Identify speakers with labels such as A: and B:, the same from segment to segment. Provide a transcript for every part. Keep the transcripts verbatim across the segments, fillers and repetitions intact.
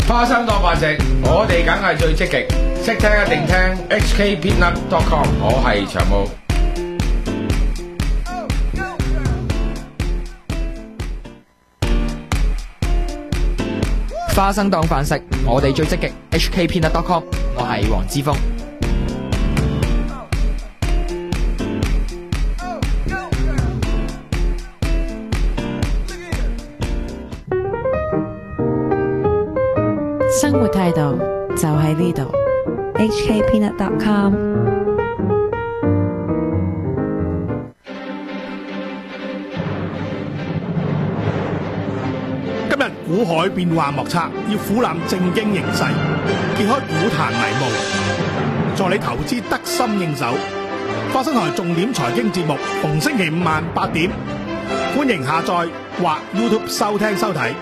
A: 花生當飯食，我哋梗係最積極，識聽一定聽 H K peanut dot com， 我係長毛。
B: 花生當飯食，我哋最積極 H K peanut dot com， 我係黃之鋒。
C: 生活態度就喺呢度 ，H K peanut dot com。
D: 今日股海變幻莫測，要俯瞰正經形勢，揭開股壇迷霧，助你投資得心應手。花生台重點財經節目，逢星期五晚八點，歡迎下載或 YouTube 收聽收睇。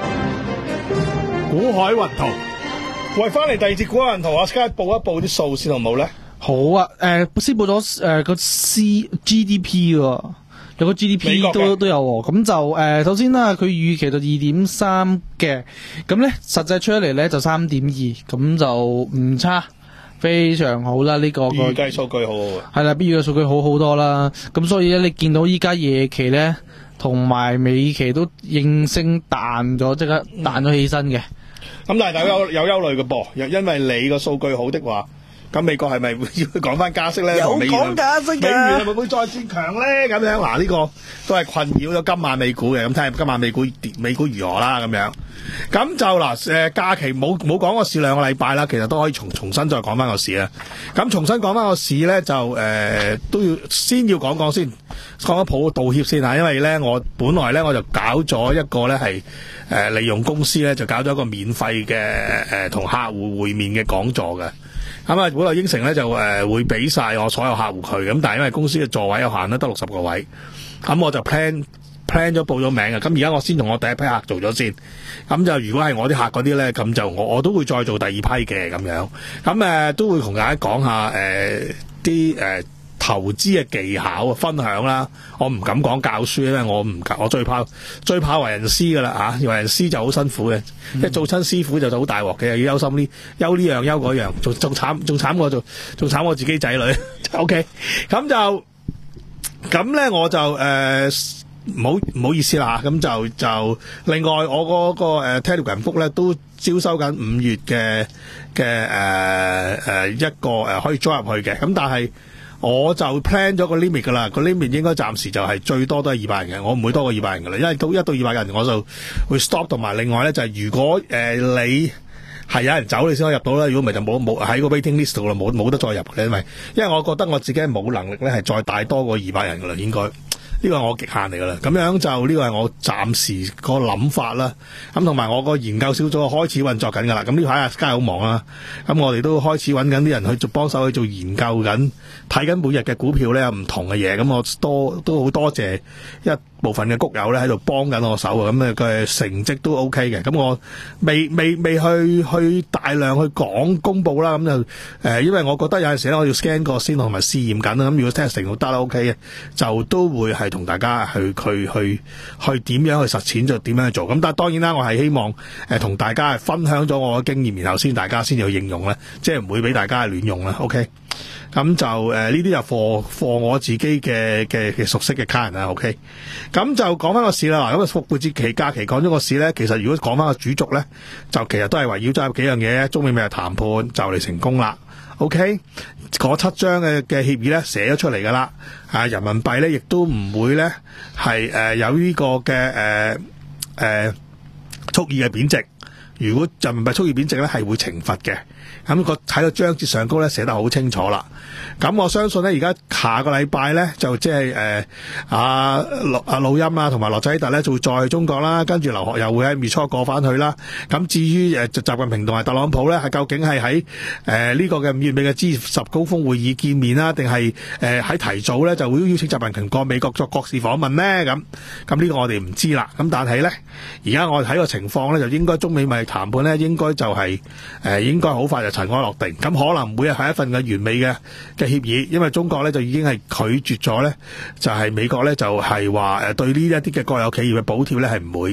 D: 股海雲圖，喂，翻嚟第二節股海雲圖，我而家報一報啲數先好冇咧？
E: 好啊，誒、呃，先報咗誒個 C G D P 喎，有個 G D P 都都有喎，咁就誒、呃、首先啦，佢預期到二點三嘅，咁咧實際出嚟咧就三點二，咁就唔差，非常好啦，呢、這個個
D: 預計數據好好，
E: 係啦，比預計數據好好多啦，咁所以咧你見到依家夜期咧同埋美期都應聲彈咗，即刻彈咗起身嘅。
D: 咁但係大家有有憂慮嘅噃，因為你個數據好的話，咁美國係咪會要講翻加息咧？
E: 有講加息嘅，
D: 美元係咪會再轉強咧？咁樣嗱，呢、這個都係困擾咗今晚美股嘅，咁睇下今晚美股美股如何啦？咁樣，咁就嗱誒假期冇冇講個市兩個禮拜啦，其實都可以重重新再講翻個市啦。咁重新講翻個市咧，就誒、呃、都要先要講講先，講一抱道歉先嚇，因為咧我本來咧我就搞咗一個咧係誒利用公司咧就搞咗一個免費嘅誒同客戶會面嘅講座嘅。咁啊，本來應承咧就誒、呃、會俾晒我所有客戶佢，咁但係因為公司嘅座位有限咧，得六十個位，咁我就 plan plan 咗報咗名嘅。咁而家我先同我第一批客做咗先，咁就如果係我啲客嗰啲咧，咁就我我都會再做第二批嘅咁樣。咁誒、呃、都會同大家講下誒啲誒投資嘅技巧分享啦。我唔敢講教書咧，我唔我最怕最怕為人師噶啦嚇，為人師就好辛苦嘅，即係、嗯、做親師傅就好大鑊嘅，又要憂心呢憂呢樣憂嗰樣，仲仲慘仲慘過做仲慘過自己仔女。OK， 咁就咁咧，我就誒唔好唔好意思啦嚇，咁就就另外我嗰、嗰個、呃、Telegram book 咧都招收緊五月嘅嘅誒誒一個誒、呃、可以 join 入去嘅，咁但係我就 plan 咗個 limit 噶啦，個 limit 應該暫時就係最多都係二百人嘅，我唔會多過二百人噶啦，因為到一到二百人我就會 stop， 同埋另外咧就係、是、如果誒、呃、你係有人走你先可以入到啦，如果唔係就冇冇喺個 waiting list 度啦，冇冇得再入嘅，因為因為我覺得我自己係冇能力咧係再帶多過二百人噶啦，應該。呢個係我極限嚟噶啦，咁樣就呢個係我暫時個諗法啦。咁同埋我個研究小組開始運作緊噶啦。咁呢排阿 Sky 好忙啦，咁我哋都開始揾緊啲人去做幫手去做研究緊，睇緊每日嘅股票咧有唔同嘅嘢。咁我多都好多謝一部分嘅谷友咧喺度幫緊我手啊。咁誒佢成績都 OK 嘅。咁我未未未去去大量去講公佈啦。咁就誒、呃，因為我覺得有陣時咧我要 scan 過先同埋試驗緊啦。咁如果 testing 都得啦 OK 嘅，就都會係同大家去去去去點樣去實踐就點樣去做，咁但係當然啦，我係希望誒同、呃、大家係分享咗我嘅經驗，然後先大家先至去應用咧，即係唔會俾大家亂用啦。OK，咁就誒呢啲就 for for 我自己嘅嘅嘅熟悉嘅客人啦。OK，咁就講翻個市啦。嗱，咁啊復活節期假期講咗個市咧，其實如果講翻個主軸咧，就其實都係圍繞咗幾樣嘢，中美美日談判就嚟成功啦。OK，嗰七張嘅嘅協議咧寫咗出嚟噶啦，啊人民幣咧亦都唔會咧係誒有呢個嘅誒誒蓄意嘅貶值，如果人民幣蓄意貶值咧係會懲罰嘅。咁個睇到章節上高咧寫得好清楚啦。咁我相信咧，而家下個禮拜咧就即係誒阿陸阿魯音啊同埋羅仔特咧就會再去中國啦，跟住劉鶴又會喺月初過翻去啦。咁至於誒習近平同埋特朗普咧，係究竟係喺誒呢個嘅五月尾嘅 G 十高峰會議見面啦，定係誒喺提早咧就會邀請習近平過美國作國事訪問咧？咁咁呢個我哋唔知啦。咁但係咧，而家我哋睇個情況咧，就應該中美貿易談判咧，應該就係、是、誒、呃、應該好快就塵埃落定。咁可能每日係一份嘅完美嘅嘅協議，因為中國咧就已經係拒絕咗咧，就係、是、美國咧就係話誒對呢一啲嘅國有企業嘅補貼咧係唔會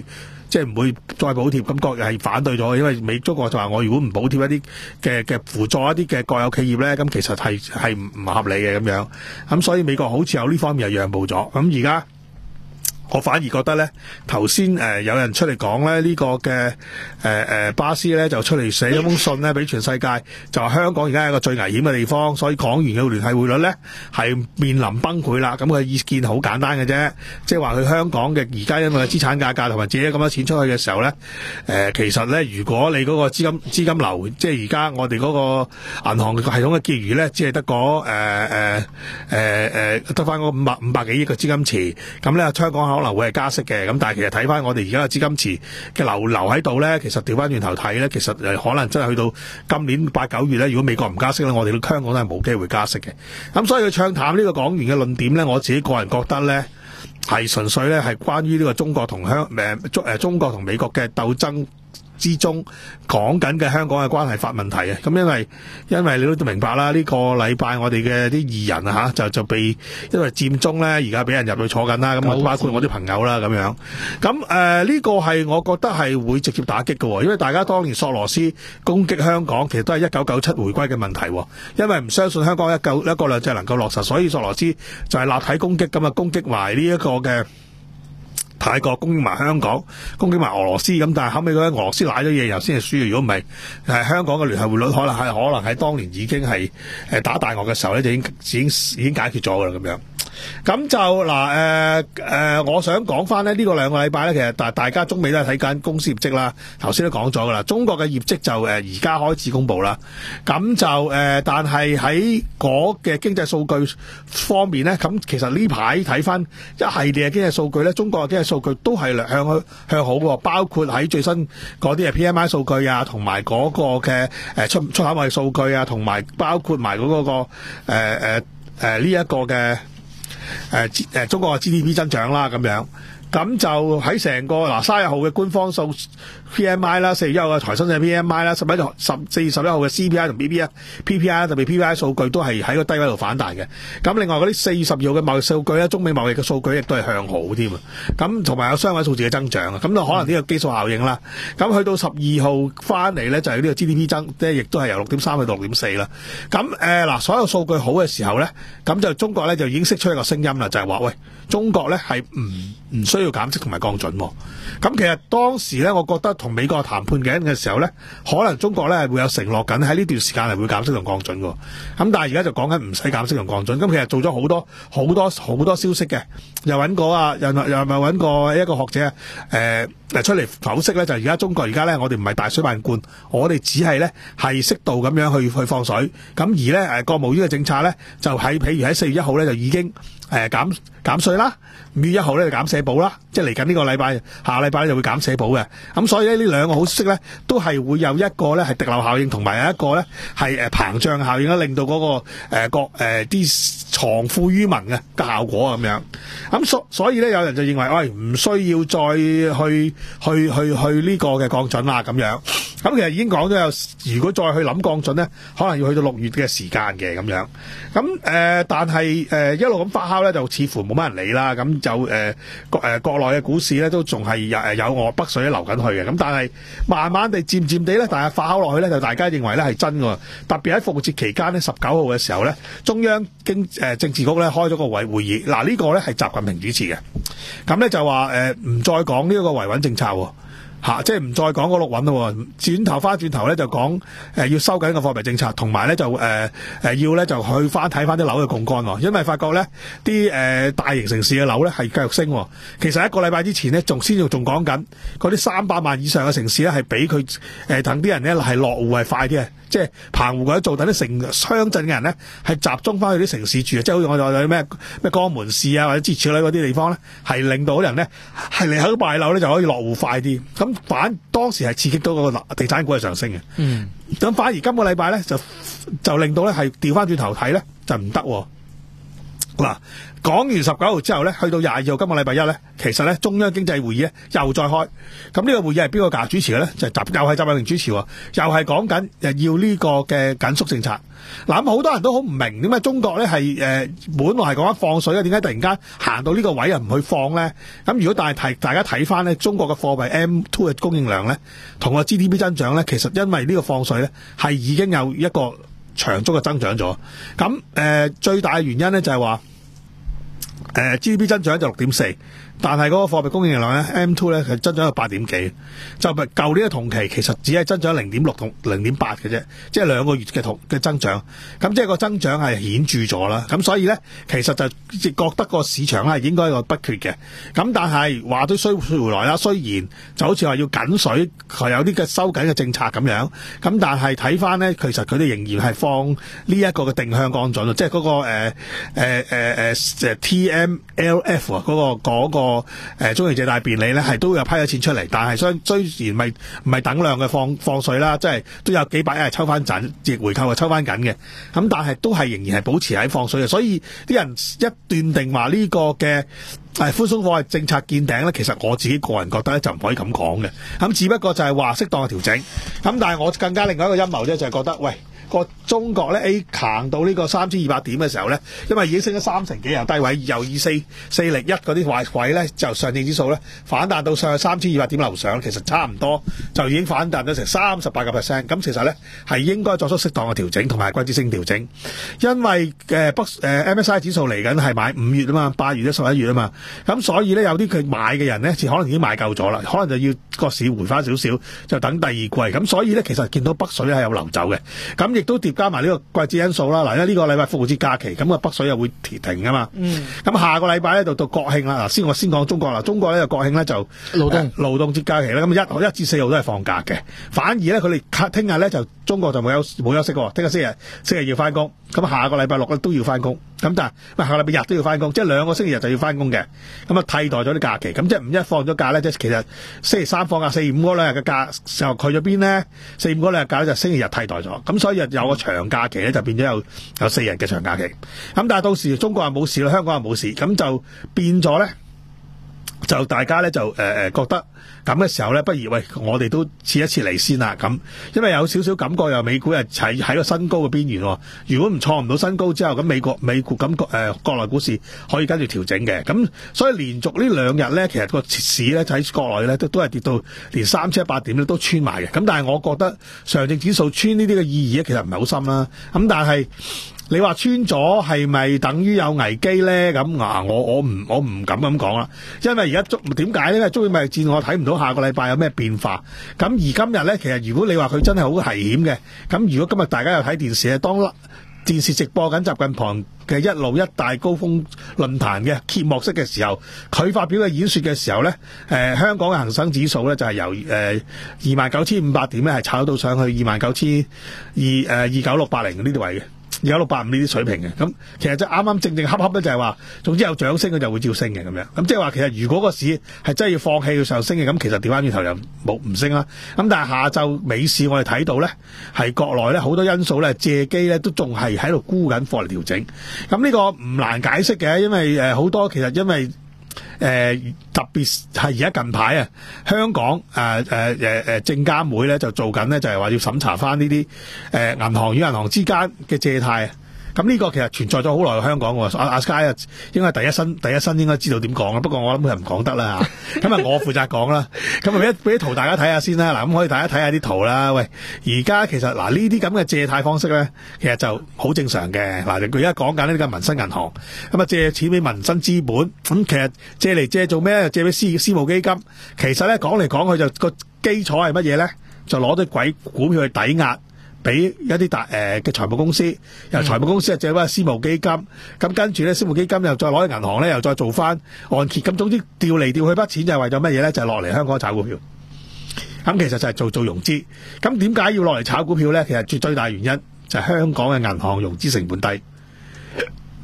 D: 即係唔會再補貼，咁國係反對咗，因為美中國就話我如果唔補貼一啲嘅嘅輔助一啲嘅國有企業咧，咁其實係係唔唔合理嘅咁樣，咁所以美國好似有呢方面係讓步咗，咁而家。我反而覺得咧，頭先誒有人出嚟講咧，呢、這個嘅誒誒巴斯咧就出嚟寫咗封信咧，俾全世界，就話香港而家係一個最危險嘅地方，所以港元嘅聯繫匯率咧係面臨崩潰啦。咁佢意見好簡單嘅啫，即係話佢香港嘅而家因為資產價格同埋借咗咁多錢出去嘅時候咧，誒、呃、其實咧如果你嗰個資金資金流，即係而家我哋嗰個銀行系統嘅結餘咧，只係得嗰誒誒誒誒得翻嗰五百五百幾億嘅資金池，咁咧香港可能會係加息嘅，咁但係其實睇翻我哋而家嘅資金池嘅流流喺度咧，其實調翻轉頭睇咧，其實誒可能真係去到今年八九月咧，如果美國唔加息咧，我哋香港都係冇機會加息嘅。咁所以佢唱淡呢個港元嘅論點咧，我自己個人覺得咧係純粹咧係關於呢個中國同香誒中誒中國同美國嘅鬥爭之中講緊嘅香港嘅關係法問題啊，咁因為因為你都明白啦，呢、這個禮拜我哋嘅啲義人啊嚇就就被因為佔中咧，而家俾人入去坐緊啦，咁啊包括我啲朋友啦咁樣，咁誒呢個係我覺得係會直接打擊嘅，因為大家當年索羅斯攻擊香港，其實都係一九九七回歸嘅問題，因為唔相信香港一九一國兩制能夠落實，所以索羅斯就係立體攻擊咁啊，攻擊埋呢一個嘅泰國，攻擊埋香港，攻擊埋俄羅斯，咁但係後尾嗰啲俄羅斯賴咗嘢，又先係輸。如果唔係，誒香港嘅聯繫匯率可能係可能喺當年已經係誒打大鱷嘅時候咧，就已經已經已經解決咗噶啦咁樣。咁就嗱誒誒，我想講翻咧呢個兩個禮拜咧，其實大大家中美都係睇緊公司業績啦。頭先都講咗噶啦，中國嘅業績就誒而家開始公布啦。咁就誒、呃，但係喺嗰嘅經濟數據方面咧，咁其實呢排睇翻一系列嘅經濟數據咧，中國嘅經濟數據都係向向好喎，包括喺最新嗰啲嘅 P M I 數據啊，同埋嗰個嘅誒出出口貿易數據啊，同埋包括埋嗰、嗰個誒誒誒呢一個嘅。誒誒、呃，中國嘅 G D P 增長啦，咁樣，咁就喺成個嗱三十號嘅官方數 P M I 啦，四月一號嘅財新嘅 P M I 啦，十一號十四月十一號嘅 C P I 同 P P I P P I 特別 P P I 數據都係喺個低位度反彈嘅。咁另外嗰啲四月十二號嘅貿易數據咧，中美貿易嘅數據亦都係向好添啊。咁同埋有雙位數字嘅增長啊。咁就可能呢個基數效應啦。咁去到十二號翻嚟咧，就係呢個 G D P 增，即係亦都係由六點三去到六點四啦。咁誒嗱，所有數據好嘅時候咧，咁就中國咧就已經釋出一個聲音啦，就係話喂，中國咧係唔唔需要減息同埋降準。咁其實當時咧，我覺得同美國談判緊嘅時候咧，可能中國咧係會有承諾緊喺呢段時間係會減息同降準嘅。咁但係而家就講緊唔使減息同降準。咁其實做咗好多好多好多消息嘅，又揾過啊，又又咪揾過一個學者誒、呃、出嚟剖析咧，就而家中國而家咧，我哋唔係大水漫灌，我哋只係咧係適度咁樣去去放水。咁而咧誒國務院嘅政策咧，就喺譬如喺四月一號咧就已經誒減減稅啦，五月一號咧就減社保啦，即係嚟緊呢個禮拜下禮拜咧就會減社保嘅。咁所以咧呢兩個好消息咧，都係會有一個咧係滴漏效應，同埋有一個咧係誒膨脹效應啦，令到嗰、那個誒國誒啲藏富於民嘅嘅效果咁樣。咁所所以咧有人就認為，喂、哎、唔需要再去去去去呢個嘅降準啦咁樣。咁其實已經講咗有，如果再去諗降準咧，可能要去到六月嘅時間嘅咁樣。咁誒、呃，但係誒、呃、一路咁發酵咧，就似乎冇乜人理啦。咁就誒、呃、國誒、呃、國內嘅股市咧，都仲係有誒有俄北水流緊去嘅。咁但係慢慢地、漸漸地咧，大家發酵落去咧，就大家認為咧係真㗎。特別喺復活節期間咧，十九號嘅時候咧，中央經誒、呃、政治局咧開咗個委會議。嗱、這個、呢個咧係習近平主持嘅。咁咧就話誒唔再講呢一個維穩政策喎。吓、啊，即係唔再講嗰六穩咯，轉頭翻轉頭咧就講誒、呃、要收緊個貨幣政策，同埋咧就誒誒、呃呃、要咧就去翻睇翻啲樓嘅槓桿，因為發覺咧啲誒大型城市嘅樓咧係繼續升。其實一個禮拜之前咧仲先至仲講緊嗰啲三百萬以上嘅城市咧係俾佢誒等啲人咧係落戶係快啲嘅，即係棚戶嗰啲做等啲城鄉鎮嘅人咧係集中翻去啲城市住，即係好似我哋有咩咩江門市啊或者支持嗰啲地方咧，係令到啲人咧係嚟喺度買樓咧就可以落戶快啲。咁反當時係刺激到個地產股係上升嘅，嗯，咁反而今個禮拜咧就就令到咧係調翻轉頭睇咧就唔得， 嗱，講完十九號之後咧，去到廿二號今個禮拜一咧，其實咧中央經濟會議咧又再開，咁呢個會議係邊個架主持嘅咧？就係習，又係習近平主持喎，又係講緊誒要呢個嘅緊縮政策。嗱，咁好多人都好唔明點解中國咧係誒本來係講緊放水嘅，點解突然間行到呢個位又唔去放咧？咁如果但係睇大家睇翻咧，中國嘅貨幣 M 二 嘅供應量咧，同個 G D P 增長咧，其實因為呢個放水咧係已經有一個長足嘅增長咗。咁誒、呃、最大嘅原因咧就係話誒 G D P 增長就六點四。但係嗰個貨幣供應量咧 M 二 咧係增長到八點幾，就係舊年嘅同期其實只係增長零點六同零點八嘅啫，即係兩個月嘅同嘅增長，咁即係個增長係顯著咗啦。咁所以咧，其實就覺得個市場咧係應該有不缺嘅。咁但係話都衰回來啦，雖然就好似話要緊水，係有啲嘅收緊嘅政策咁樣，咁但係睇翻咧，其實佢哋仍然係放呢一個嘅定向降準，即係嗰個誒誒誒誒 T M L F 啊，嗰個嗰個。誒、呃、中期借貸便利咧係都有批咗錢出嚟，但係雖雖然咪唔係等量嘅放放水啦，即係都有幾百億係抽翻緊，逆回購係抽翻緊嘅。咁但係都係仍然係保持喺放水嘅，所以啲人一斷定話呢個嘅誒寬鬆貨幣政策見頂咧，其實我自己個人覺得咧就唔可以咁講嘅。咁只不過就係話適當嘅調整。咁但係我更加另外一個陰謀啫，就係覺得喂。個中國咧 A 行到呢個三千二百點嘅時候咧，因為已經升咗三成幾，由低位由二四四零一嗰啲位位咧，就上證指數咧反彈到上去三千二百點樓上，其實差唔多就已經反彈咗成三十八個 percent。咁其實咧係應該作出適當嘅調整同埋季節性調整，因為誒北誒 M S I 指數嚟緊係買五月啊嘛，八月咧十一月啊嘛，咁所以咧有啲佢買嘅人咧，可能已經買夠咗啦，可能就要個市回翻少少，就等第二季。咁所以咧其實見到北水係有流走嘅，咁亦都疊加埋呢個季節因素啦。嗱，因為呢個禮拜復活節假期，咁啊北水又會停啊嘛。嗯。咁下個禮拜咧就到國慶啦。嗱，先我先講中國啦。中國咧就國慶咧就勞動、呃、勞動節假期啦。咁一一至四號都係放假嘅。反而咧佢哋聽日咧就中國就冇休冇休息喎。聽日星期星期日要翻工。咁下個禮拜六咧都要翻工。咁但係喂下個禮拜日都要翻工，即係兩個星期日就要翻工嘅。咁啊替代咗啲假期。咁即係五一放咗假咧，即係其實星期三放假，四五嗰兩日嘅假就去咗邊咧？四五嗰兩日假咧就星期日替代咗。咁所以有個長假期咧就變咗有有四日嘅長假期。咁但係到時中國又冇事啦，香港又冇事，咁就變咗咧，就大家咧就誒誒、呃、覺得咁嘅時候咧，不如喂我哋都切一切嚟先啦。咁因為有少少感覺又美股係喺喺個新高嘅邊緣。如果唔創唔到新高之後，咁美國美股咁誒、呃、國內股市可以跟住調整嘅。咁所以連續呢兩日咧，其實個市咧喺國內咧都都係跌到連三千一百點咧都穿埋嘅。咁但係我覺得上證指數穿呢啲嘅意義咧，其實唔係好深啦。咁但係你話穿咗係咪等於有危機咧？咁啊，我我唔我唔敢咁講啦，因為而家中點解咧？因為中美貿易戰我睇唔到下個禮拜有咩變化。咁而今日咧，其實如果你話佢真係好危險嘅，咁如果今日大家有睇電視咧，當電視直播緊習近平嘅一路一帶高峰論壇嘅揭幕式嘅時候，佢發表嘅演說嘅時候咧，誒、呃、香港嘅恒生指數咧就係、是、由誒二萬九千五百點咧係炒到上去二萬九千二誒二九六八零呢啲位嘅。而家六百五呢啲水平嘅，咁其實就啱啱正正恰恰咧，就係話，總之有漲升佢就會照升嘅咁樣。咁即係話，其實如果個市係真係要放棄要上升嘅，咁其實調翻轉頭又冇唔升啦。咁但係下晝美市我哋睇到咧，係國內咧好多因素咧借機咧都仲係喺度沽緊貨嚟調整。咁呢個唔難解釋嘅，因為誒好多其實因為。誒、呃、特別係而家近排啊，香港誒誒誒誒證監會咧就做緊咧，就係話要審查翻呢啲誒銀行與銀行之間嘅借貸啊。咁呢個其實存在咗好耐嘅香港喎，阿阿 Sky 啊，應該係第一身第一身應該知道點講啦。不過我諗佢唔講得啦嚇，咁啊我負責講啦。咁啊俾俾啲圖大家睇下先啦。嗱，咁可以大家睇下啲圖啦。喂，而家其實嗱呢啲咁嘅借貸方式咧，其實就好正常嘅。嗱，佢而家講緊呢個民生銀行，咁啊借錢俾民生資本，咁其實借嚟借做咩咧？借俾私私募基金。其實咧講嚟講去就個基礎係乜嘢咧？就攞啲鬼股票去抵押。俾一啲大誒嘅財務公司，由財務公司啊借翻私募基金，咁跟住咧私募基金又再攞去銀行咧，又再做翻按揭，咁總之調嚟調去筆錢就係為咗乜嘢咧？就係落嚟香港炒股票。咁其實就係做做融資。咁點解要落嚟炒股票咧？其實最最大原因就係香港嘅銀行融資成本低，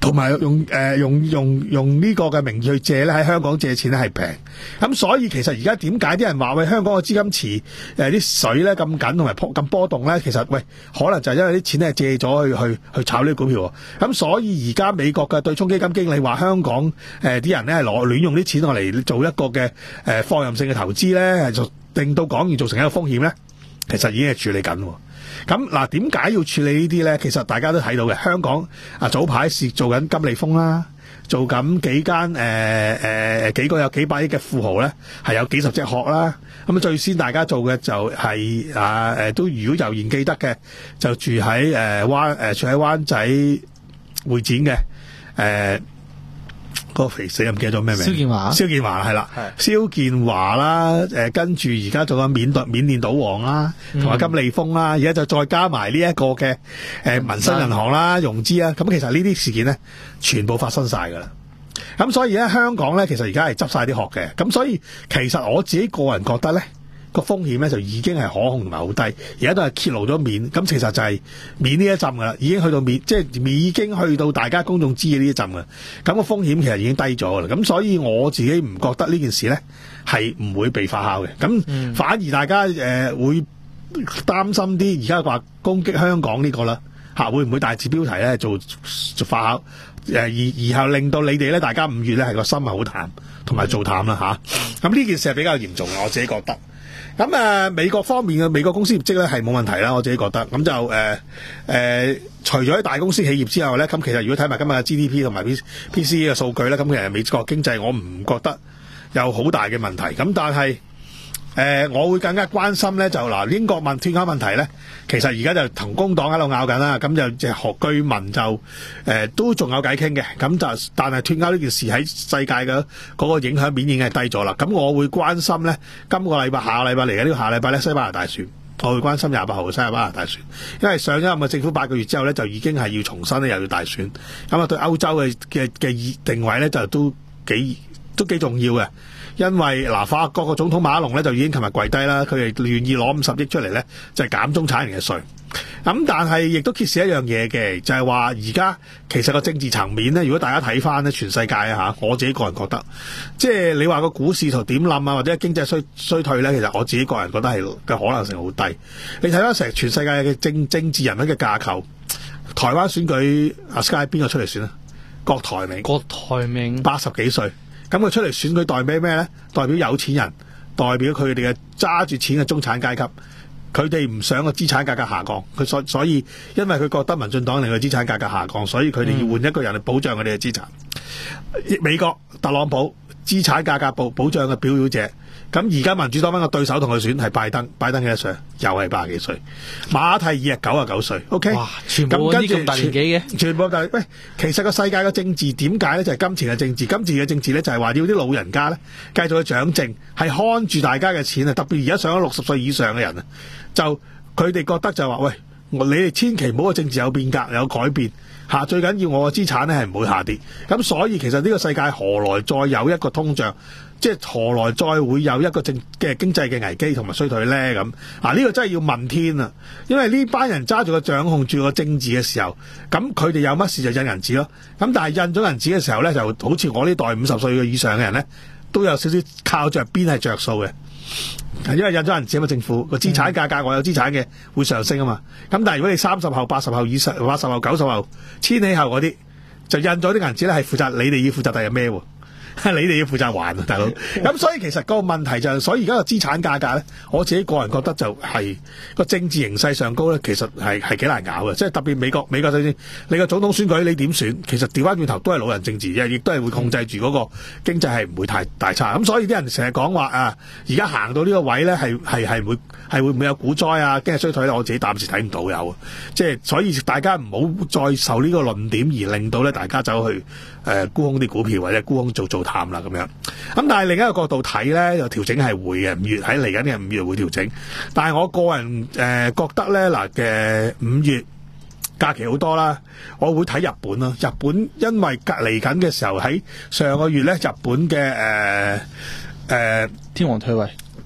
D: 同埋用誒、呃、用用用呢個嘅名義去借咧，喺香港借錢咧係平，咁所以其實而家點解啲人話喂香港嘅資金池誒啲、呃、水咧咁緊同埋波咁波動咧？其實喂可能就係因為啲錢咧借咗去去去炒呢啲股票，咁所以而家美國嘅對沖基金經理話香港誒啲、呃、人咧係攞亂用啲錢落嚟做一個嘅誒、呃、放任性嘅投資咧，就令到港元造成一個風險咧，其實已經係處理緊。咁嗱，點解要處理呢啲咧？其實大家都睇到嘅，香港啊早排是做緊金利豐啦，做緊幾間誒誒幾個有幾百億嘅富豪咧，係有幾十隻殼啦。咁最先大家做嘅就係、是、啊誒都如果悠然記得嘅，就住喺誒灣誒住喺灣仔會展嘅誒。呃嗰個肥死唔記得咗咩名？
E: 蕭建華，
D: 蕭建華係啦，蕭建華啦，誒跟住而家做緊緬甸緬甸賭王啦，同埋金利豐啦，而家就再加埋呢一個嘅誒民生銀行啦，融資啊，咁其實呢啲事件咧，全部發生晒㗎啦。咁所以咧，香港咧其實而家係執晒啲殼嘅，咁所以其實我自己個人覺得咧，個風險咧就已經係可控同埋好低，而家都係揭露咗面，咁其實就係面呢一陣噶啦，已經去到面，即係已經去到大家公眾知嘅呢一陣噶，咁個風險其實已經低咗噶啦，咁所以我自己唔覺得呢件事咧係唔會被發酵嘅，咁反而大家誒、呃、會擔心啲，而家話攻擊香港呢個啦嚇，會唔會大字標題咧做做發酵？誒而然後令到你哋咧，大家五月咧係個心係好淡，同埋做淡啦嚇。咁呢件事係比較嚴重嘅，我自己覺得。咁誒、呃、美國方面嘅美國公司業績咧係冇問題啦，我自己覺得。咁就誒誒、呃呃，除咗啲大公司企業之後咧，咁其實如果睇埋今日嘅 G D P 同埋 P C E 嘅數據咧，咁其實美國經濟我唔覺得有好大嘅問題。咁但係誒、呃，我會更加關心咧，就嗱英國問脫歐問題咧，其實而家就同工黨喺度拗緊啦，咁就即係學居民就誒、呃、都仲有偈傾嘅，咁就但係脫歐呢件事喺世界嘅嗰個影響面已經係低咗啦。咁我會關心咧，今個禮拜下個禮拜嚟嘅呢個下禮拜咧西班牙大選，我會關心廿八號嘅西班牙大選，因為上咗任嘅政府八個月之後咧，就已經係要重新咧又要大選，咁啊對歐洲嘅嘅嘅定位咧就都幾都幾重要嘅。因為嗱，法國個總統馬克龍咧就已經琴日跪低啦，佢哋願意攞五十億出嚟咧，就係、是、減中產人嘅稅。咁但係亦都揭示一樣嘢嘅，就係話而家其實個政治層面咧，如果大家睇翻咧，全世界啊嚇，我自己個人覺得，即係你話個股市圖點冧啊，或者經濟衰衰退咧，其實我自己個人覺得係嘅可能性好低。你睇翻成全世界嘅政政治人物嘅架構，台灣選舉阿 Sky 邊個出嚟選啊？郭台銘，
E: 郭台銘
D: 八十幾歲。咁佢出嚟選舉代表咩咧？代表有錢人，代表佢哋嘅揸住錢嘅中產階級。佢哋唔想個資產價格下降，佢所所以因為佢覺得民進黨令佢資產價格下降，所以佢哋要換一個人嚟保障佢哋嘅資產。嗯、美國特朗普資產價格保保障嘅表表者。咁而家民主黨班個對手同佢選係拜登，拜登幾多歲？又係八十幾歲。馬蒂爾係九十九歲。O K，
E: 哇，全部啲咁大年紀嘅，
D: 全部大喂。其實個世界嘅政治點解咧？就係、是、金錢嘅政治。金錢嘅政治咧就係話要啲老人家咧繼續去掌政，係看住大家嘅錢啊！特別而家上咗六十歲以上嘅人啊，就佢哋覺得就話喂，你哋千祈唔好個政治有變革有改變嚇，最緊要我嘅資產咧係唔會下跌。咁所以其實呢個世界何來再有一個通脹？即係何來再會有一個政嘅經濟嘅危機同埋衰退咧？咁啊呢、這個真係要問天啊！因為呢班人揸住個掌控住個政治嘅時候，咁佢哋有乜事就印銀紙咯。咁但係印咗銀紙嘅時候咧，就好似我呢代五十歲嘅以上嘅人咧，都有少少靠着邊係着數嘅。因為印咗銀紙啊嘛，政府個資產價格我有資產嘅會上升啊嘛。咁但係如果你三十後、八十後以上、八十後、九十後、千禧後嗰啲，就印咗啲銀紙咧，係負責你哋要負責第日孭喎。你哋要負責還啊，大佬。咁所以其實個問題就係、是，所以而家個資產價格咧，我自己個人覺得就係、是、個政治形勢上高咧，其實係係幾難搞嘅。即係特別美國美國首先，你個總統選舉你點選，其實調翻轉頭都係老人政治嘅，亦都係會控制住嗰個經濟係唔會太大差。咁所以啲人成日講話啊，而家行到呢個位咧，係係係會係會唔會有股災啊，經濟衰退咧？我自己暫時睇唔到有。即係所以大家唔好再受呢個論點而令到咧大家走去誒、呃、沽空啲股票或者沽空做做淡啦咁樣。咁但係另一個角度睇咧，就調整係會嘅，五月喺嚟緊嘅五月會調整。但係我個人誒、呃、覺得咧嗱嘅五月假期好多啦，我會睇日本咯。日本因為隔嚟緊嘅時候喺上個月咧，日本嘅誒誒天皇退位，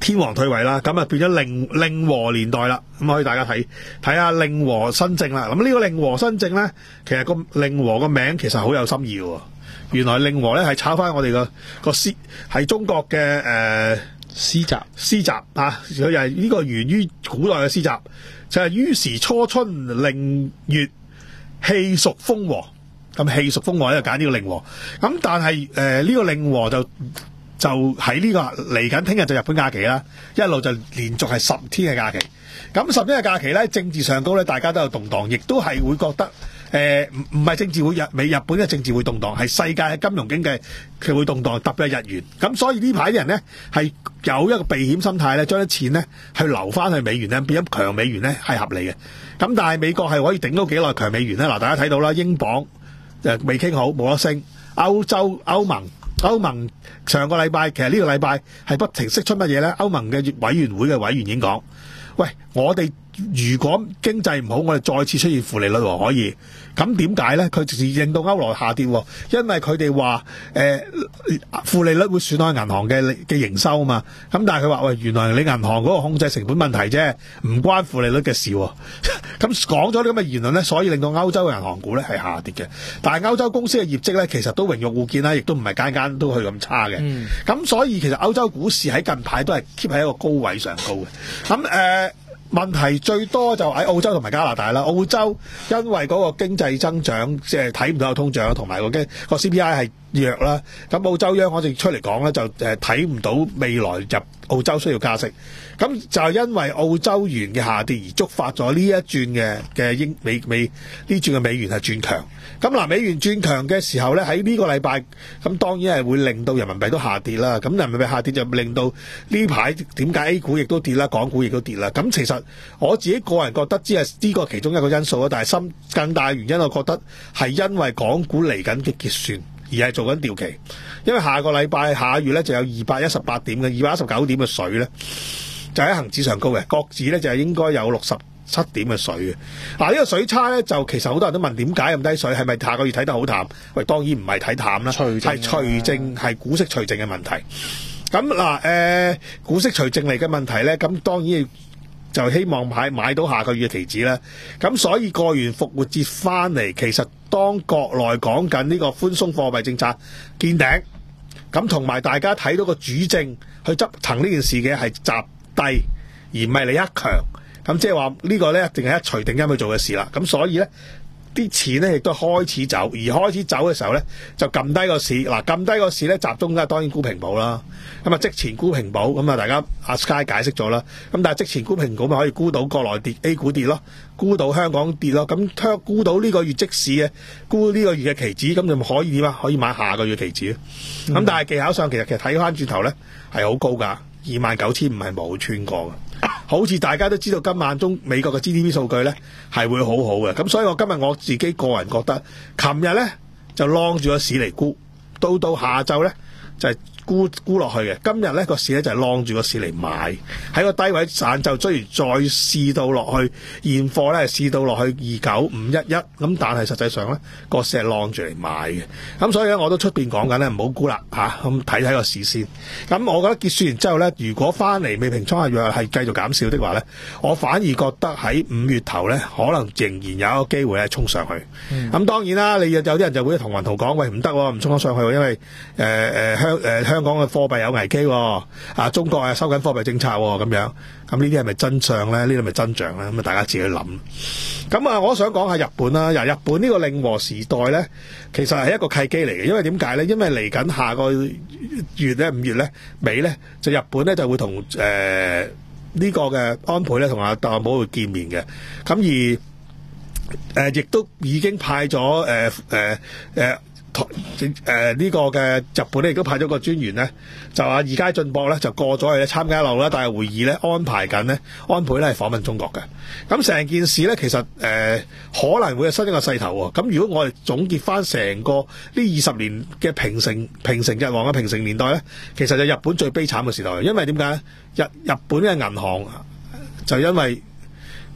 D: 天皇退位啦，咁啊變咗令令和年代啦，咁可以大家睇睇下令和新政啦。咁呢個令和新政咧，其實個令和個名其實好有心意嘅。原來令和咧係抄翻我哋個個詩，係中國嘅誒
E: 詩集
D: 詩集啊，佢又係呢個源於古代嘅詩集，就係、是、於時初春令月，氣屬豐和。咁氣屬豐和咧就揀呢個令和。咁但係誒呢個令和就就喺呢、這個嚟緊聽日就日本假期啦，一路就連續係十天嘅假期。咁十天嘅假期咧，政治上高咧大家都有動盪，亦都係會覺得。誒唔唔係政治會日美日本嘅政治會動盪，係世界嘅金融經濟佢會動盪，特別係日元。咁所以呢排啲人咧係有一個避險心態咧，將啲錢咧去留翻去美元咧，變咗強美元咧係合理嘅。咁但係美國係可以頂到幾耐強美元咧？嗱，大家睇到啦，英鎊誒未傾好，冇得升。歐洲歐盟歐盟上個禮拜其實呢個禮拜係不停釋出乜嘢咧？歐盟嘅委員會嘅委員已經講，喂，我哋如果經濟唔好，我哋再次出現負利率喎，可以。咁點解咧？佢直接令到歐羅下跌，因為佢哋話誒負利率會損害銀行嘅嘅營收啊嘛。咁但係佢話喂，原來你銀行嗰個控制成本問題啫，唔關負利率嘅事。咁講咗啲咁嘅言論咧，所以令到歐洲嘅銀行股咧係下跌嘅。但係歐洲公司嘅業績咧，其實都榮辱互見啦，亦都唔係間間都去咁差嘅。咁、嗯、所以其實歐洲股市喺近排都係 keep 喺一個高位上高嘅。咁誒。呃問題最多就喺澳洲同埋加拿大啦。澳洲因為嗰個經濟增長即係睇唔到有通脹，同埋個經個 C P I 係弱啦。咁澳洲央行哋出嚟講咧，就誒睇唔到未來入澳洲需要加息。咁就係因為澳洲元嘅下跌而觸發咗呢一轉嘅嘅英美美呢轉嘅美元係轉強。咁嗱，美元轉強嘅時候咧，喺呢個禮拜咁當然係會令到人民幣都下跌啦。咁人民幣下跌就令到呢排點解 A 股亦都跌啦，港股亦都跌啦。咁其實我自己個人覺得只係呢個其中一個因素啦，但係深更大原因，我覺得係因為港股嚟緊嘅結算而係做緊調期，因為下個禮拜下月咧就有二百一十八點嘅二百一十九點嘅水咧，就喺恒指上高嘅，國指咧就係應該有六十七點嘅水嘅。嗱、啊、呢、呢個水差咧就其實好多人都問點解咁低水，係咪下個月睇得好淡？喂，當然唔係睇淡啦，係除淨係股息除淨嘅問題。咁嗱誒股息除淨嚟嘅問題咧，咁當然就希望買買到下個月嘅期指啦。咁所以過完復活節翻嚟，其實當國內講緊呢個寬鬆貨幣政策見頂，咁同埋大家睇到個主政去執行呢件事嘅係習低，而唔係李克強。咁即係話呢個咧，一定係一錘定音去做嘅事啦。咁所以咧，啲錢咧亦都開始走，而開始走嘅時候咧，就撳低個市。嗱，撳低個市咧，集中嘅當然沽平保啦。咁啊，即前沽平保，咁啊，大家阿 Sky 解釋咗啦。咁但係即前沽平保咪可以沽到國內跌 A 股跌咯，沽到香港跌咯。咁香沽到呢個月即市嘅，沽呢個月嘅期指，咁就可以點啊？可以買下個月期指。咁、嗯、但係技巧上其實其實睇翻轉頭咧係好高㗎，二萬九千五係冇穿過嘅。好似大家都知道今晚中美國嘅 G D P 數據咧係會好好嘅，咁所以我今日我自己個人覺得，琴日咧就晾住個市嚟沽，到到下晝咧就係、是、沽沽落去嘅。今日咧個市咧就係晾住個市嚟買，喺個低位散就追完再試到落去現貨咧試到落去二九五一一，咁但係實際上咧個市係晾住嚟買嘅，咁所以咧我都出邊講緊咧唔好沽啦嚇，咁睇睇個市先。咁我覺得結算完之後咧，如果翻嚟未平倉嘅弱係繼續減少的話咧，我反而覺得喺五月頭咧可能仍然有一個機會咧衝上去。咁、嗯、當然啦，你有啲人就會同雲圖講，喂唔得，唔衝得上去，因為誒誒、呃、香誒、呃、香港嘅貨幣有危機，啊中國啊收緊貨幣政策咁樣。咁呢啲係咪真相咧？呢啲係咪真相咧？咁啊大家自己諗。咁啊，我想講下日本啦。由日本呢個令和時代咧，其實係一個契機嚟嘅。因為點解咧？因為嚟緊下個月咧，五月咧尾咧，就日本咧就會同誒呢個嘅安倍咧同阿特朗普會見面嘅。咁而誒、呃、亦都已經派咗誒誒誒。呃呃誒、呃、呢、這個嘅日本咧亦都派咗個專員咧，就話二階俊博咧就過咗去咧參加一路啦，但係會議咧安排緊咧安倍咧係訪問中國嘅。咁成件事咧其實誒、呃、可能會有新一個勢頭喎。咁如果我哋總結翻成個呢二十年嘅平成平成日皇嘅平成年代咧，其實就日本最悲慘嘅時代，因為點解日日本嘅銀行就因為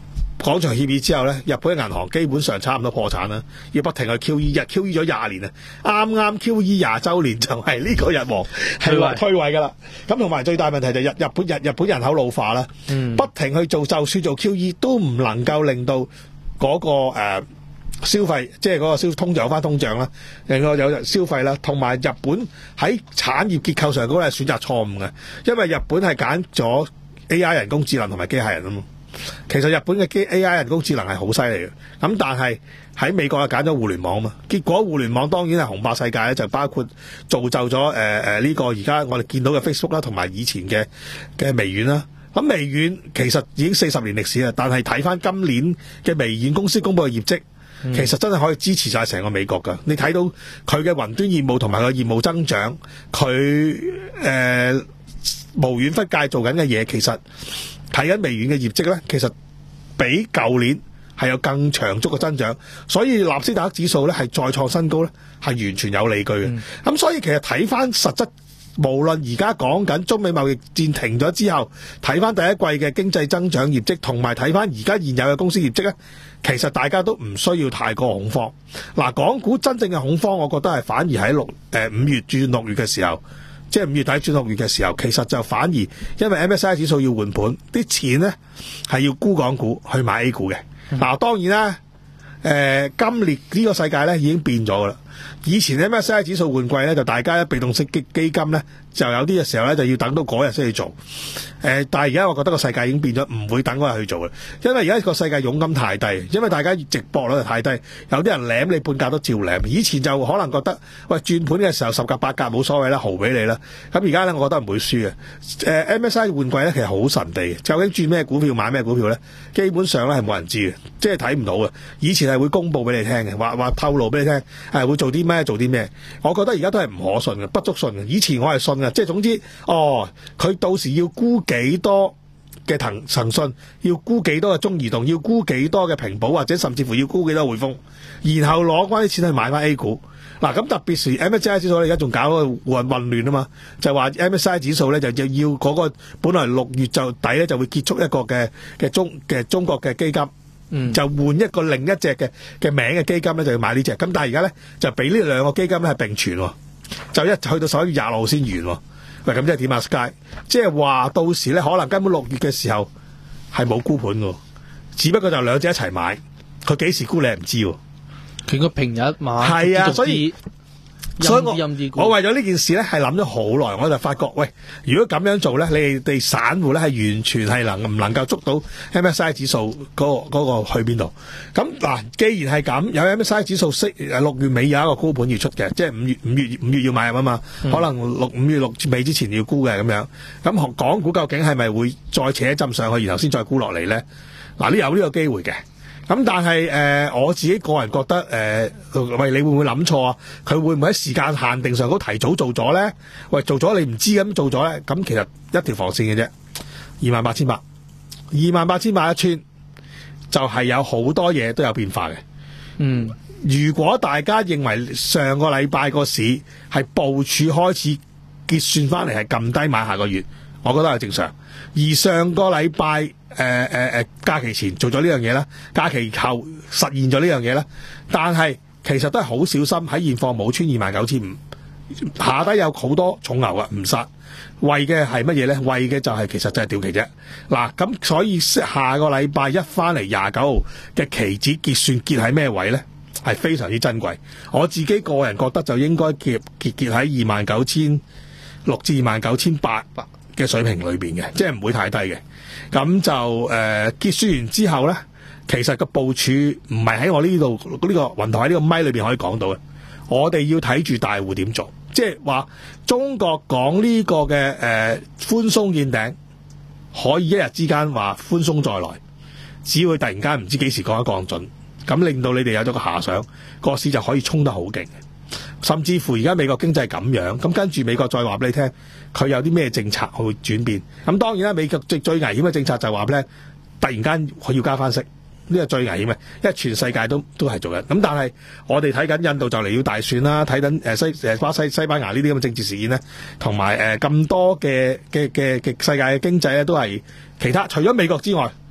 D: 廣場協議之後咧，日本嘅銀行基本上差唔多破產啦，要不停去 Q E， 日 Q E 咗廿年啊，啱啱 Q E 廿週年就係呢個日王係話退位噶啦。咁同埋最大問題就係日日本日日本人口老化啦，
E: 嗯、
D: 不停去做，就算做 Q E 都唔能夠令到嗰、嗰個誒。呃消費即係嗰個消通脹有翻通脹啦，令到有消費啦，同埋日本喺產業結構上嗰個係選擇錯誤嘅，因為日本係揀咗 A I 人工智能同埋機械人啊嘛。其實日本嘅機 A I 人工智能係好犀利嘅，咁但係喺美國就揀咗互聯網啊嘛。結果互聯網當然係紅霸世界咧，就包括造就咗誒誒呢個而家我哋見到嘅 Facebook 啦，同埋以前嘅嘅微軟啦。咁微軟其實已經四十年歷史啦，但係睇翻今年嘅微軟公司公佈嘅業績。其實真係可以支持晒成個美國㗎，你睇到佢嘅雲端業務同埋個業務增長，佢誒、呃、無遠弗屆做緊嘅嘢，其實睇緊微軟嘅業績咧，其實比舊年係有更長足嘅增長，所以納斯達克指數咧係再創新高咧，係完全有理據嘅。咁、嗯、所以其實睇翻實質。無論而家講緊中美貿易戰停咗之後，睇翻第一季嘅經濟增長業績，同埋睇翻而家現有嘅公司業績咧，其實大家都唔需要太過恐慌。嗱，港股真正嘅恐慌，我覺得係反而喺六誒五月轉六月嘅時候，即係五月底轉六月嘅時候，其實就反而因為 M S C I 指數要換盤，啲錢咧係要沽港股去買 A 股嘅。嗱、嗯，當然啦，誒、呃、今年呢個世界咧已經變咗噶啦。以前 M S C I 指數換季咧，就大家一被動式基基金咧，就有啲嘅時候咧就要等到嗰日先去做。誒、呃，但係而家我覺得個世界已經變咗，唔會等嗰日去做啦。因為而家個世界佣金太低，因為大家直播率太低，有啲人舐你半價都照舐。以前就可能覺得喂轉盤嘅時候十格八格冇所謂啦，豪俾你啦。咁而家咧，我覺得唔會輸嘅。誒、呃、M S C I 換季咧，其實好神秘嘅，究竟轉咩股票買咩股票咧？基本上咧係冇人知嘅，即係睇唔到嘅。以前係會公佈俾你聽嘅，話話透露俾你聽，係會做啲咩做啲咩？我覺得而家都係唔可信嘅，不足信嘅。以前我係信嘅，即係總之，哦，佢到時要沽幾多嘅騰騰訊，要沽幾多嘅中移動，要沽幾多嘅平保，或者甚至乎要沽幾多匯豐，然後攞翻啲錢去買翻 A 股。嗱，咁特別是 M S C I 指數咧，而家仲搞個混混亂啊嘛，就話 M S C I 指數咧就要要嗰個本來六月就底咧就會結束一個嘅嘅中嘅中國嘅基金。嗯，就換一個另一隻嘅嘅名嘅基金咧，就要買呢隻。咁但係而家咧就俾呢兩個基金咧係並存，就一去到十一月廿六號先完。喂，咁即係點啊 ？Sky， 即係話到時咧可能根本六月嘅時候係冇沽盤嘅，只不過就兩隻一齊買，佢幾時沽你係唔知。
E: 佢個平日買
D: 係啊，所以。所以我我為咗呢件事咧，係諗咗好耐，我就發覺，喂，如果咁樣做咧，你哋散戶咧係完全係能唔能夠捉到 M S C I 指數嗰、嗰個、嗰個去邊度？咁嗱，既然係咁，有 M S C I 指數息誒六月尾有一個高盤要出嘅，即係五月五月五月要買入啊嘛，嗯、可能六五月六尾之前要沽嘅咁樣。咁港股究竟係咪會再扯一浸上去，然後先再沽落嚟咧？嗱，呢有呢個機會嘅。咁但係誒、呃，我自己個人覺得誒、呃，喂，你會唔會諗錯啊？佢會唔會喺時間限定上高提早做咗咧？喂，做咗你唔知咁做咗咧？咁其實一條防線嘅啫，二萬八千八，二萬八千八一穿，就係、是、有好多嘢都有變化嘅。嗯，如果大家認為上個禮拜個市係部署開始結算翻嚟係撳低買下個月，我覺得係正常。而上個禮拜誒誒誒假期前做咗呢樣嘢啦，假期後實現咗呢樣嘢啦，但係其實都係好小心喺現貨冇穿二萬九千五，下低有好多重牛啊，唔殺，為嘅係乜嘢咧？為嘅就係、是、其實就係掉期啫。嗱，咁所以下個禮拜一翻嚟廿九號嘅期指結算結喺咩位咧？係非常之珍貴。我自己個人覺得就應該結結結喺二萬九千六至二萬九千八嘅水平裏邊嘅，即係唔會太低嘅。咁就誒、呃、結算完之後咧，其實個部署唔係喺我呢度呢個雲台喺呢個咪裏邊可以講到嘅。我哋要睇住大戶點做，即係話中國講呢個嘅誒、呃、寬鬆見頂，可以一日之間話寬鬆再來，只會突然間唔知幾時降一降準，咁令到你哋有咗個遐想，個市就可以衝得好勁。甚至乎而家美國經濟咁樣，咁跟住美國再話俾你聽，佢有啲咩政策去轉變。咁當然啦，美國最最危險嘅政策就係話咧，突然間佢要加翻息，呢個最危險嘅，因為全世界都都係做緊。咁但係我哋睇緊印度就嚟要大選啦，睇緊誒西誒巴西西班牙呢啲咁嘅政治事件咧，同埋誒咁多嘅嘅嘅嘅世界嘅經濟咧，都係其他除咗美國之外，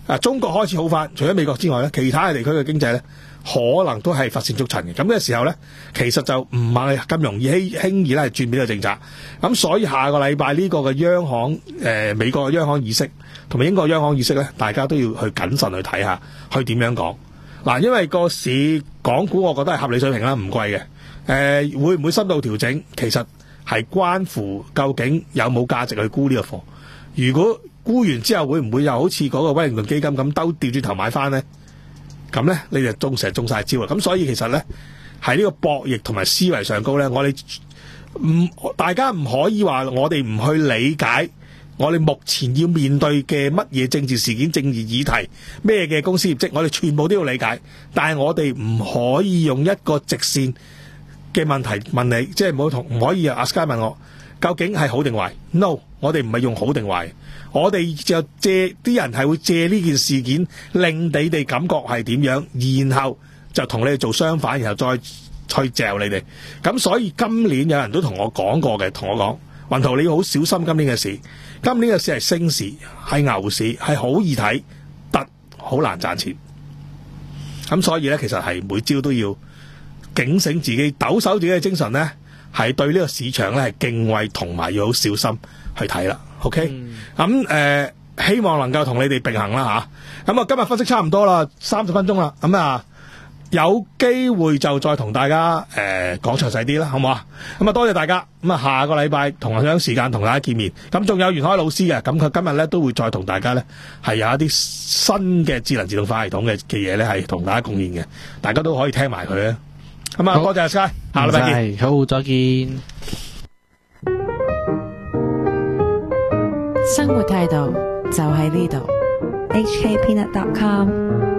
D: 啊，中國開始好翻，除咗美國之外咧，其他嘅地區嘅經濟咧，可能都係乏善足陳嘅。咁嘅時候咧，其實就唔係咁容易輕輕易咧係轉變呢個政策。咁所以下個禮拜呢個嘅央行誒、呃、美國嘅央行議息同埋英國央行議息咧，大家都要去謹慎去睇下，去點樣講嗱。因為個市港股我覺得係合理水平啦，唔貴嘅。誒、呃、會唔會深度調整，其實係關乎究竟有冇價值去沽呢個貨。如果沽完之後會唔會又好似嗰個威靈頓基金咁兜調轉頭買翻呢？咁呢，你就中成日中晒招啊！咁所以其實呢，喺呢個博弈同埋思維上高呢，我哋唔大家唔可以話我哋唔去理解我哋目前要面對嘅乜嘢政治事件、政治議題、咩嘅公司業績，我哋全部都要理解。但係我哋唔可以用一個直線嘅問題問你，即係唔好同唔可以阿 Sky 問我究竟係好定壞 ？No， 我哋唔係用好定壞。我哋就借啲人係會借呢件事件令你哋感覺係點樣，然後就同你哋做相反，然後再去嚼你哋。咁所以今年有人都同我講過嘅，同我講雲圖你要好小心今年嘅事。今年嘅市係升市，係牛市，係好易睇，得好難賺錢。咁所以咧，其實係每朝都要警醒自己，抖擻自己嘅精神咧，係對呢個市場咧係敬畏同埋要好小心去睇啦。OK，咁誒、呃，希望能夠同你哋並行啦吓。咁啊，今日分析差唔多啦，三十分鐘啦。咁啊，有機會就再同大家誒講詳細啲啦，好唔好啊？咁啊，多謝大家。咁啊，下個禮拜同樣時間同大家見面。咁仲有袁海老師嘅，咁佢今日咧都會再同大家咧係有一啲新嘅智能自動化系統嘅嘅嘢咧，係同大家貢獻嘅。大家都可以聽埋佢啊。咁啊，多謝 Sky，下禮拜見。
E: 好，再見。
C: 生活態度就喺呢度。H K Peanut dot com